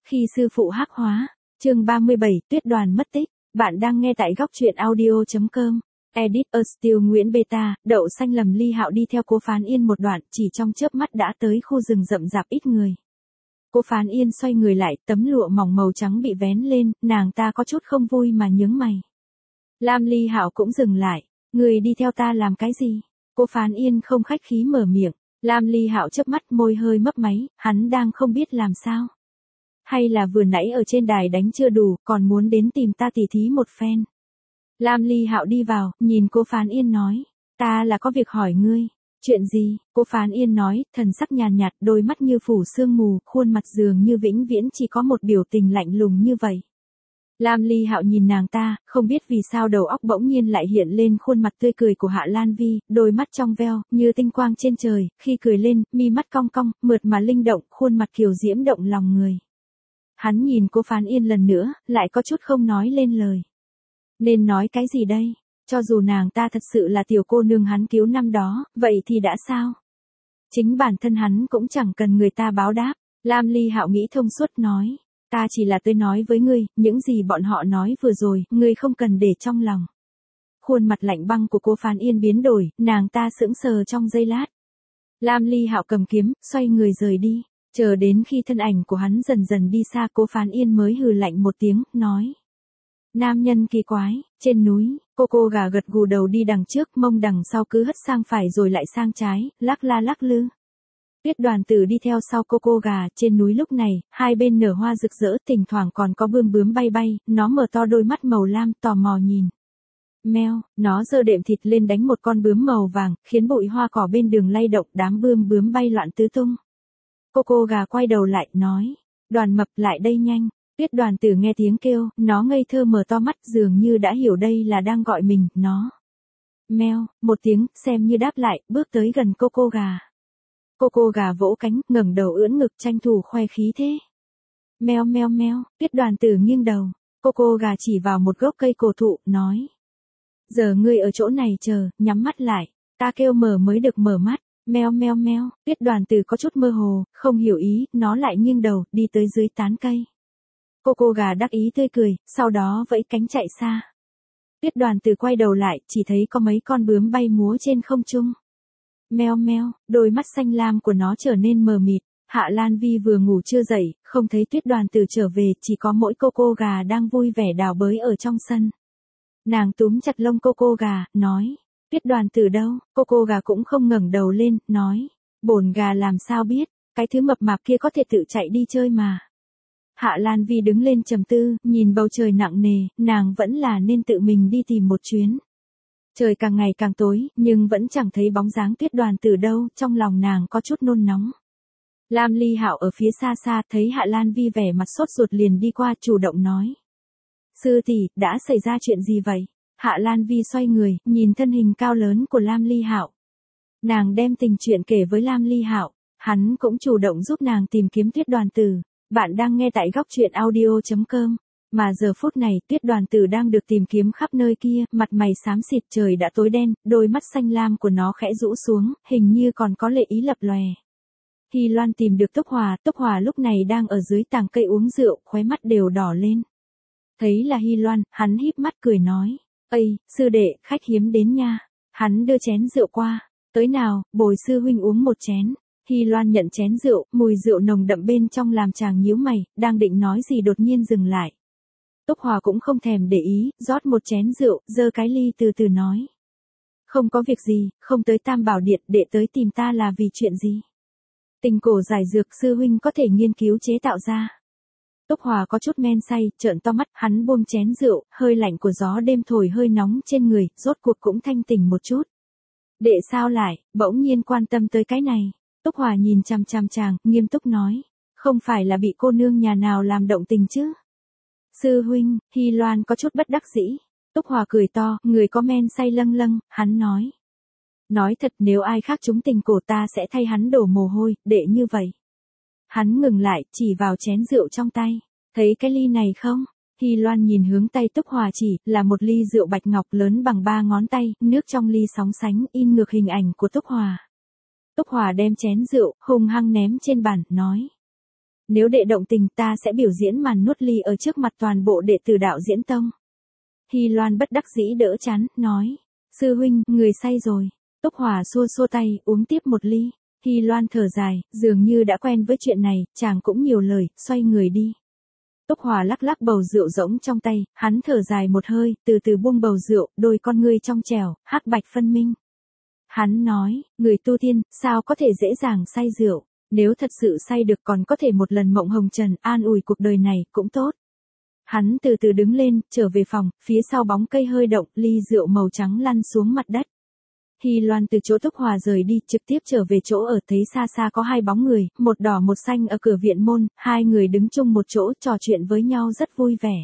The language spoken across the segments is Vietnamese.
Khi sư phụ hắc hóa, chương 37, Tuyết Đoàn mất tích. Bạn đang nghe tại góc truyện audio.com. Edit a Still Nguyễn Beta, Đậu Xanh lầm Ly Hạo đi theo Cố Phán Yên một đoạn, chỉ trong chớp mắt đã tới khu rừng rậm rạp ít người. Cố Phán Yên xoay người lại, tấm lụa mỏng màu trắng bị vén lên, nàng ta có chút không vui mà nhướng mày. Lam Ly Hạo cũng dừng lại, người đi theo ta làm cái gì? Cố Phán Yên không khách khí mở miệng. Lam Ly Hạo chớp mắt, môi hơi mấp máy, hắn đang không biết làm sao. Hay là vừa nãy ở trên đài đánh chưa đủ, còn muốn đến tìm ta tỉ thí một phen. Lam Ly Hạo đi vào, nhìn Cố Phán Yên nói, ta là có việc hỏi ngươi. Chuyện gì? Cố Phán Yên nói, thần sắc nhàn nhạt, đôi mắt như phủ sương mù, khuôn mặt dường như vĩnh viễn chỉ có một biểu tình lạnh lùng như vậy. Lam Ly Hạo nhìn nàng ta, không biết vì sao đầu óc bỗng nhiên lại hiện lên khuôn mặt tươi cười của Hạ Lan Vi, đôi mắt trong veo, như tinh quang trên trời, khi cười lên, mi mắt cong cong, mượt mà linh động, khuôn mặt kiều diễm động lòng người. Hắn nhìn Cố Phán Yên lần nữa, lại có chút không nói lên lời. Nên nói cái gì đây? Cho dù nàng ta thật sự là tiểu cô nương hắn cứu năm đó, vậy thì đã sao? Chính bản thân hắn cũng chẳng cần người ta báo đáp. Lam Ly Hạo nghĩ thông suốt nói, ta chỉ là tới nói với ngươi, những gì bọn họ nói vừa rồi, ngươi không cần để trong lòng. Khuôn mặt lạnh băng của Cố Phán Yên biến đổi, nàng ta sững sờ trong giây lát. Lam Ly Hạo cầm kiếm, xoay người rời đi. Chờ đến khi thân ảnh của hắn dần dần đi xa, Cố Phán Yên mới hừ lạnh một tiếng, nói. Nam nhân kỳ quái, trên núi, cô gà gật gù đầu đi đằng trước, mông đằng sau cứ hất sang phải rồi lại sang trái, lắc la lắc lư. Tuyết Đoàn Tử đi theo sau cô gà, trên núi lúc này, hai bên nở hoa rực rỡ, thỉnh thoảng còn có bươm bướm bay bay, nó mở to đôi mắt màu lam, tò mò nhìn. Meo, nó giơ đệm thịt lên đánh một con bướm màu vàng, khiến bụi hoa cỏ bên đường lay động, đám bươm bướm bay loạn tứ tung. Cô gà quay đầu lại, nói, Đoàn Mập lại đây nhanh. Tuyết Đoàn Tử nghe tiếng kêu, nó ngây thơ mở to mắt, dường như đã hiểu đây là đang gọi mình, nó. Meo, một tiếng, xem như đáp lại, bước tới gần cô gà. Cô gà vỗ cánh, ngẩng đầu ưỡn ngực, tranh thủ khoe khí thế. Meo meo meo, Tuyết Đoàn Tử nghiêng đầu, cô gà chỉ vào một gốc cây cổ thụ, nói. Giờ ngươi ở chỗ này chờ, nhắm mắt lại, ta kêu mở mới được mở mắt. Meo meo meo, Tuyết Đoàn Tử có chút mơ hồ, không hiểu ý, nó lại nghiêng đầu, đi tới dưới tán cây. Cô gà đắc ý tươi cười, sau đó vẫy cánh chạy xa. Tuyết Đoàn Tử quay đầu lại, chỉ thấy có mấy con bướm bay múa trên không trung. Meo meo, đôi mắt xanh lam của nó trở nên mờ mịt. Hạ Lan Vi vừa ngủ chưa dậy, không thấy Tuyết Đoàn Tử trở về, chỉ có mỗi cô gà đang vui vẻ đào bới ở trong sân. Nàng túm chặt lông cô gà, nói. Tuyết Đoàn Tử đâu? Cô gà cũng không ngẩng đầu lên, nói. Bổn gà làm sao biết, cái thứ mập mạp kia có thể tự chạy đi chơi mà. Hạ Lan Vi đứng lên trầm tư, nhìn bầu trời nặng nề, nàng vẫn là nên tự mình đi tìm một chuyến. Trời càng ngày càng tối, nhưng vẫn chẳng thấy bóng dáng Tuyết Đoàn Tử đâu, trong lòng nàng có chút nôn nóng. Lam Ly Hạo ở phía xa xa thấy Hạ Lan Vi vẻ mặt sốt ruột liền đi qua, chủ động nói. Sư tỷ, đã xảy ra chuyện gì vậy? Hạ Lan Vi xoay người, nhìn thân hình cao lớn của Lam Ly Hạo. Nàng đem tình chuyện kể với Lam Ly Hạo, hắn cũng chủ động giúp nàng tìm kiếm Tuyết Đoàn Tử. Bạn đang nghe tại góc truyện audio.com. Mà giờ phút này, Tuyết Đoàn Tử đang được tìm kiếm khắp nơi kia, mặt mày xám xịt, trời đã tối đen, đôi mắt xanh lam của nó khẽ rũ xuống, hình như còn có lệ ý lập lòe. Hy Loan tìm được Túc Hòa lúc này đang ở dưới tàng cây uống rượu, khóe mắt đều đỏ lên. Thấy là Hy Loan, hắn híp mắt cười nói, Ây, sư đệ, khách hiếm đến nha. Hắn đưa chén rượu qua, tới nào, bồi sư huynh uống một chén. Hy Loan nhận chén rượu, mùi rượu nồng đậm bên trong làm chàng nhíu mày, đang định nói gì đột nhiên dừng lại. Túc Hòa cũng không thèm để ý, rót một chén rượu, giơ cái ly từ từ nói. Không có việc gì, không tới Tam Bảo Điện, đệ tới tìm ta là vì chuyện gì? Tình cổ giải dược sư huynh có thể nghiên cứu chế tạo ra. Túc Hòa có chút men say, trợn to mắt, hắn buông chén rượu, hơi lạnh của gió đêm thổi hơi nóng trên người, rốt cuộc cũng thanh tỉnh một chút. Đệ sao lại, bỗng nhiên quan tâm tới cái này? Túc Hòa nhìn chằm chằm chàng, nghiêm túc nói. Không phải là bị cô nương nhà nào làm động tình chứ? Sư huynh, Hy Loan có chút bất đắc dĩ. Túc Hòa cười to, người có men say lâng lâng, hắn nói. Nói thật, nếu ai khác trúng tình cổ ta sẽ thay hắn đổ mồ hôi, đệ như vậy. Hắn ngừng lại, chỉ vào chén rượu trong tay. Thấy cái ly này không? Hy Loan nhìn hướng tay Túc Hòa chỉ, là một ly rượu bạch ngọc lớn bằng 3 ngón tay, nước trong ly sóng sánh, in ngược hình ảnh của Túc Hòa. Túc Hòa đem chén rượu, hung hăng ném trên bàn, nói. Nếu đệ động tình ta sẽ biểu diễn màn nuốt ly ở trước mặt toàn bộ đệ tử đạo diễn tông. Hy Loan bất đắc dĩ đỡ chán, nói. Sư huynh, người say rồi. Túc Hòa xua xua tay, uống tiếp một ly. Hy Loan thở dài, dường như đã quen với chuyện này, chàng cũng nhiều lời, xoay người đi. Túc Hòa lắc lắc bầu rượu rỗng trong tay, hắn thở dài một hơi, từ từ buông bầu rượu, đôi con ngươi trong trẻo, hắc bạch phân minh. Hắn nói, người tu tiên, sao có thể dễ dàng say rượu, nếu thật sự say được còn có thể một lần mộng hồng trần an ủi cuộc đời này, cũng tốt. Hắn từ từ đứng lên, trở về phòng, phía sau bóng cây hơi động, ly rượu màu trắng lăn xuống mặt đất. Hy Loan từ chỗ Túc Hòa rời đi, trực tiếp trở về chỗ ở, thấy xa xa có hai bóng người, một đỏ một xanh ở cửa viện môn, hai người đứng chung một chỗ trò chuyện với nhau rất vui vẻ.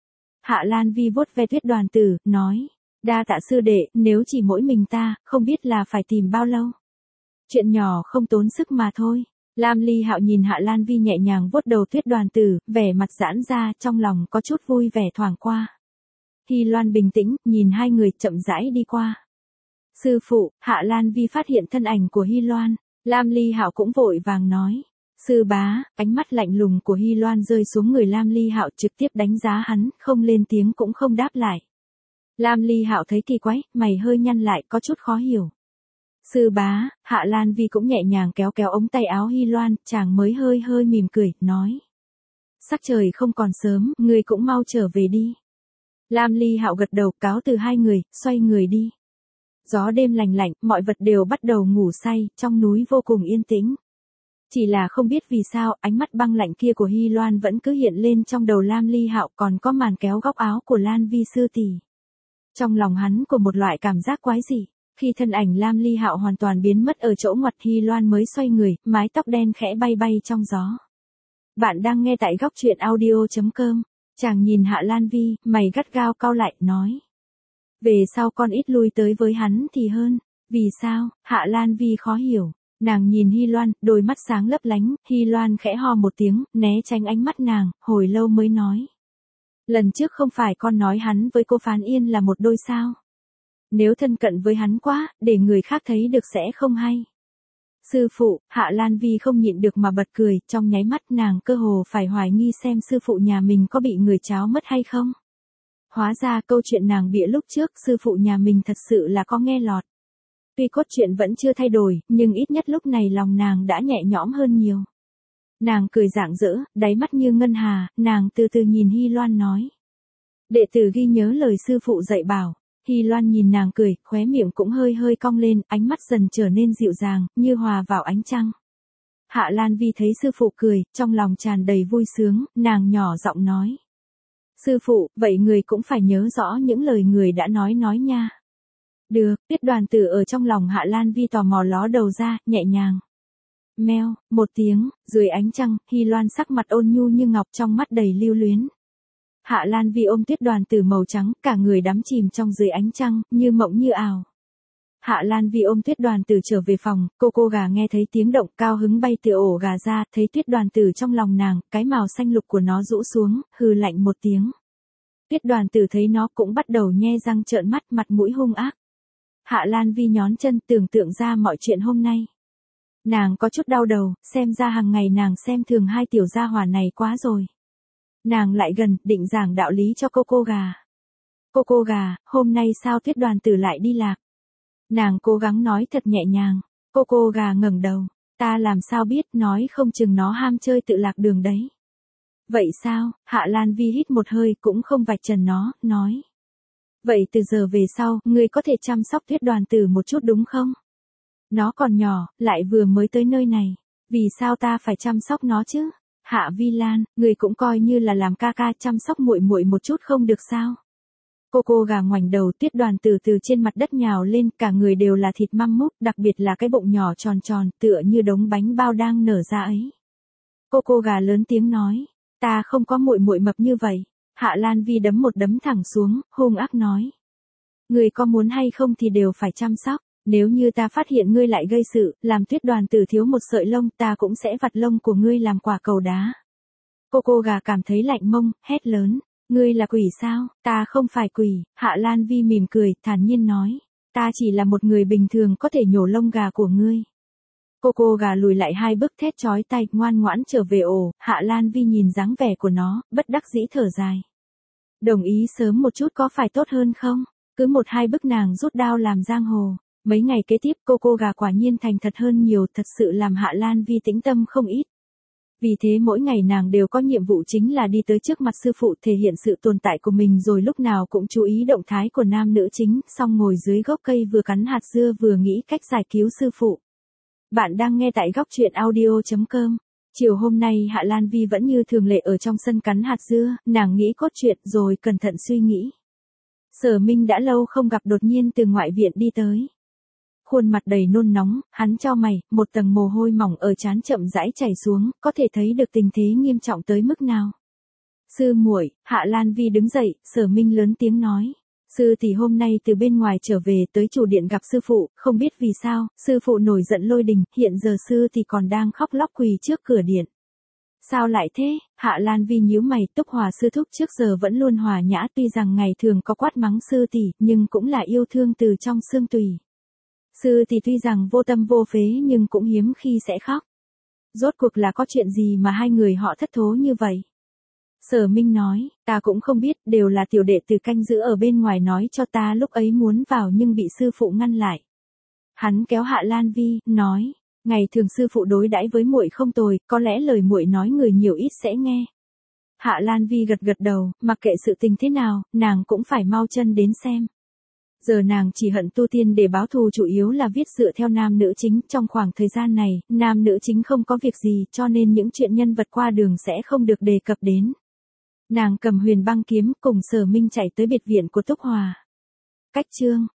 Hạ Lan Vi vuốt ve Tuyết Đoàn Tử, nói, đa tạ sư đệ, nếu chỉ mỗi mình ta, không biết là phải tìm bao lâu. Chuyện nhỏ không tốn sức mà thôi. Lam Ly Hạo nhìn Hạ Lan Vi nhẹ nhàng vuốt đầu Tuyết Đoàn Tử, vẻ mặt giãn ra, trong lòng có chút vui vẻ thoảng qua. Hy Loan bình tĩnh, nhìn hai người chậm rãi đi qua. Sư phụ, Hạ Lan Vi phát hiện thân ảnh của Hy Loan, Lam Ly Hạo cũng vội vàng nói. Sư bá, ánh mắt lạnh lùng của Hy Loan rơi xuống người Lam Ly Hạo, trực tiếp đánh giá hắn, không lên tiếng cũng không đáp lại. Lam Ly Hạo thấy kỳ quái, mày hơi nhăn lại, có chút khó hiểu. Sư bá, Hạ Lan Vi cũng nhẹ nhàng kéo kéo ống tay áo Hy Loan, chàng mới hơi hơi mỉm cười, nói. Sắc trời không còn sớm, người cũng mau trở về đi. Lam Ly Hạo gật đầu, cáo từ hai người, xoay người đi. Gió đêm lành lạnh, mọi vật đều bắt đầu ngủ say, trong núi vô cùng yên tĩnh. Chỉ là không biết vì sao, ánh mắt băng lạnh kia của Hy Loan vẫn cứ hiện lên trong đầu Lam Ly Hạo, còn có màn kéo góc áo của Lan Vi sư tỷ. Trong lòng hắn của một loại cảm giác quái dị, khi thân ảnh Lam Ly Hạo hoàn toàn biến mất ở chỗ ngoặt, Hy Loan mới xoay người, mái tóc đen khẽ bay bay trong gió. Bạn đang nghe tại góc truyện audio.com. Chàng nhìn Hạ Lan Vi, mày gắt gao cau lại, nói. Về sau con ít lui tới với hắn thì hơn. Vì sao? Hạ Lan Vi khó hiểu. Nàng nhìn Hy Loan, đôi mắt sáng lấp lánh, Hy Loan khẽ ho một tiếng, né tránh ánh mắt nàng, hồi lâu mới nói. Lần trước không phải con nói hắn với cô Phán Yên là một đôi sao? Nếu thân cận với hắn quá, để người khác thấy được sẽ không hay. Sư phụ, Hạ Lan Vi không nhịn được mà bật cười, trong nháy mắt nàng cơ hồ phải hoài nghi xem sư phụ nhà mình có bị người cháo mất hay không. Hóa ra câu chuyện nàng bịa lúc trước, sư phụ nhà mình thật sự là có nghe lọt. Tuy cốt truyện vẫn chưa thay đổi, nhưng ít nhất lúc này lòng nàng đã nhẹ nhõm hơn nhiều. Nàng cười rạng rỡ, đáy mắt như ngân hà, nàng từ từ nhìn Hy Loan nói. Đệ tử ghi nhớ lời sư phụ dạy bảo. Hy Loan nhìn nàng cười, khóe miệng cũng hơi hơi cong lên, ánh mắt dần trở nên dịu dàng, như hòa vào ánh trăng. Hạ Lan Vi thấy sư phụ cười, trong lòng tràn đầy vui sướng, nàng nhỏ giọng nói. Sư phụ, vậy người cũng phải nhớ rõ những lời người đã nói nha. Được, Tuyết Đoàn Tử ở trong lòng Hạ Lan Vi tò mò ló đầu ra, nhẹ nhàng. Meo, một tiếng, dưới ánh trăng, Hy Loan sắc mặt ôn nhu như ngọc, trong mắt đầy lưu luyến. Hạ Lan Vi ôm Tuyết Đoàn Tử màu trắng, cả người đắm chìm trong dưới ánh trăng, như mộng như ảo. Hạ Lan Vi ôm Tuyết Đoàn Tử trở về phòng, cô gà nghe thấy tiếng động, cao hứng bay từ ổ gà ra, thấy Tuyết Đoàn Tử trong lòng nàng, cái màu xanh lục của nó rũ xuống, hừ lạnh một tiếng. Tuyết Đoàn Tử thấy nó cũng bắt đầu nhe răng trợn mắt, mặt mũi hung ác. Hạ Lan Vi nhón chân, tưởng tượng ra mọi chuyện hôm nay. Nàng có chút đau đầu, xem ra hàng ngày nàng xem thường hai tiểu gia hỏa này quá rồi. Nàng lại gần, định giảng đạo lý cho cô gà. Cô gà, hôm nay sao Tuyết Đoàn Tử lại đi lạc? Nàng cố gắng nói thật nhẹ nhàng. Cô gà ngẩng đầu. Ta làm sao biết, nói không chừng nó ham chơi tự lạc đường đấy. Vậy sao? Hạ Lan Vi hít một hơi, cũng không vạch trần nó, nói. Vậy từ giờ về sau, ngươi có thể chăm sóc Tuyết Đoàn Tử một chút đúng không? Nó còn nhỏ, lại vừa mới tới nơi này. Vì sao ta phải chăm sóc nó chứ? Hạ Vi Lan, người cũng coi như là làm ca ca chăm sóc muội muội một chút không được sao? Cô gà ngoảnh đầu, Tuyết Đoàn Tử từ trên mặt đất nhào lên, cả người đều là thịt măm múc, đặc biệt là cái bụng nhỏ tròn tròn, tựa như đống bánh bao đang nở ra ấy. Cô gà lớn tiếng nói, ta không có muội muội mập như vậy. Hạ Lan Vi đấm một đấm thẳng xuống, hung ác nói. Người có muốn hay không thì đều phải chăm sóc. Nếu như ta phát hiện ngươi lại gây sự, làm Tuyết Đoàn Tử thiếu một sợi lông, ta cũng sẽ vặt lông của ngươi làm quả cầu đá. Cô gà cảm thấy lạnh mông, hét lớn. Ngươi là quỷ sao? Ta không phải quỷ. Hạ Lan Vi mỉm cười, thản nhiên nói. Ta chỉ là một người bình thường có thể nhổ lông gà của ngươi. Cô gà lùi lại 2 bước thét chói tai, ngoan ngoãn trở về ổ. Hạ Lan Vi nhìn dáng vẻ của nó, bất đắc dĩ thở dài. Đồng ý sớm một chút có phải tốt hơn không? Cứ 1-2 bước nàng rút đao làm giang hồ. Mấy ngày kế tiếp cô gà quả nhiên thành thật hơn nhiều, thật sự làm Hạ Lan Vi tĩnh tâm không ít. Vì thế mỗi ngày nàng đều có nhiệm vụ chính là đi tới trước mặt sư phụ thể hiện sự tồn tại của mình, rồi lúc nào cũng chú ý động thái của nam nữ chính, xong ngồi dưới gốc cây vừa cắn hạt dưa vừa nghĩ cách giải cứu sư phụ. Bạn đang nghe tại góc truyện audio.com. Chiều hôm nay Hạ Lan Vi vẫn như thường lệ ở trong sân cắn hạt dưa, nàng nghĩ cốt truyện rồi cẩn thận suy nghĩ. Sở Minh đã lâu không gặp đột nhiên từ ngoại viện đi tới. Khuôn mặt đầy nôn nóng, hắn chau mày, một tầng mồ hôi mỏng ở trán chậm rãi chảy xuống, có thể thấy được tình thế nghiêm trọng tới mức nào. Sư muội, Hạ Lan Vi đứng dậy, Sở Minh lớn tiếng nói. Sư tỷ hôm nay từ bên ngoài trở về tới chủ điện gặp sư phụ, không biết vì sao, sư phụ nổi giận lôi đình, hiện giờ sư tỷ còn đang khóc lóc quỳ trước cửa điện. Sao lại thế? Hạ Lan Vi nhíu mày, Túc Hòa sư thúc trước giờ vẫn luôn hòa nhã, tuy rằng ngày thường có quát mắng sư tỷ, nhưng cũng là yêu thương từ trong xương tủy. Sư tỷ tuy rằng vô tâm vô phế nhưng cũng hiếm khi sẽ khóc. Rốt cuộc là có chuyện gì mà hai người họ thất thố như vậy? Sở Minh nói, ta cũng không biết, đều là tiểu đệ tử canh giữ ở bên ngoài nói cho ta, lúc ấy muốn vào nhưng bị sư phụ ngăn lại. Hắn kéo Hạ Lan Vi, nói, ngày thường sư phụ đối đãi với muội không tồi, có lẽ lời muội nói người nhiều ít sẽ nghe. Hạ Lan Vi gật gật đầu, mặc kệ sự tình thế nào, nàng cũng phải mau chân đến xem. Giờ nàng chỉ hận tu tiên để báo thù, chủ yếu là viết dựa theo nam nữ chính, trong khoảng thời gian này, nam nữ chính không có việc gì cho nên những chuyện nhân vật qua đường sẽ không được đề cập đến. Nàng cầm Huyền Băng kiếm cùng Sở Minh chạy tới biệt viện của Túc Hòa. Cách chương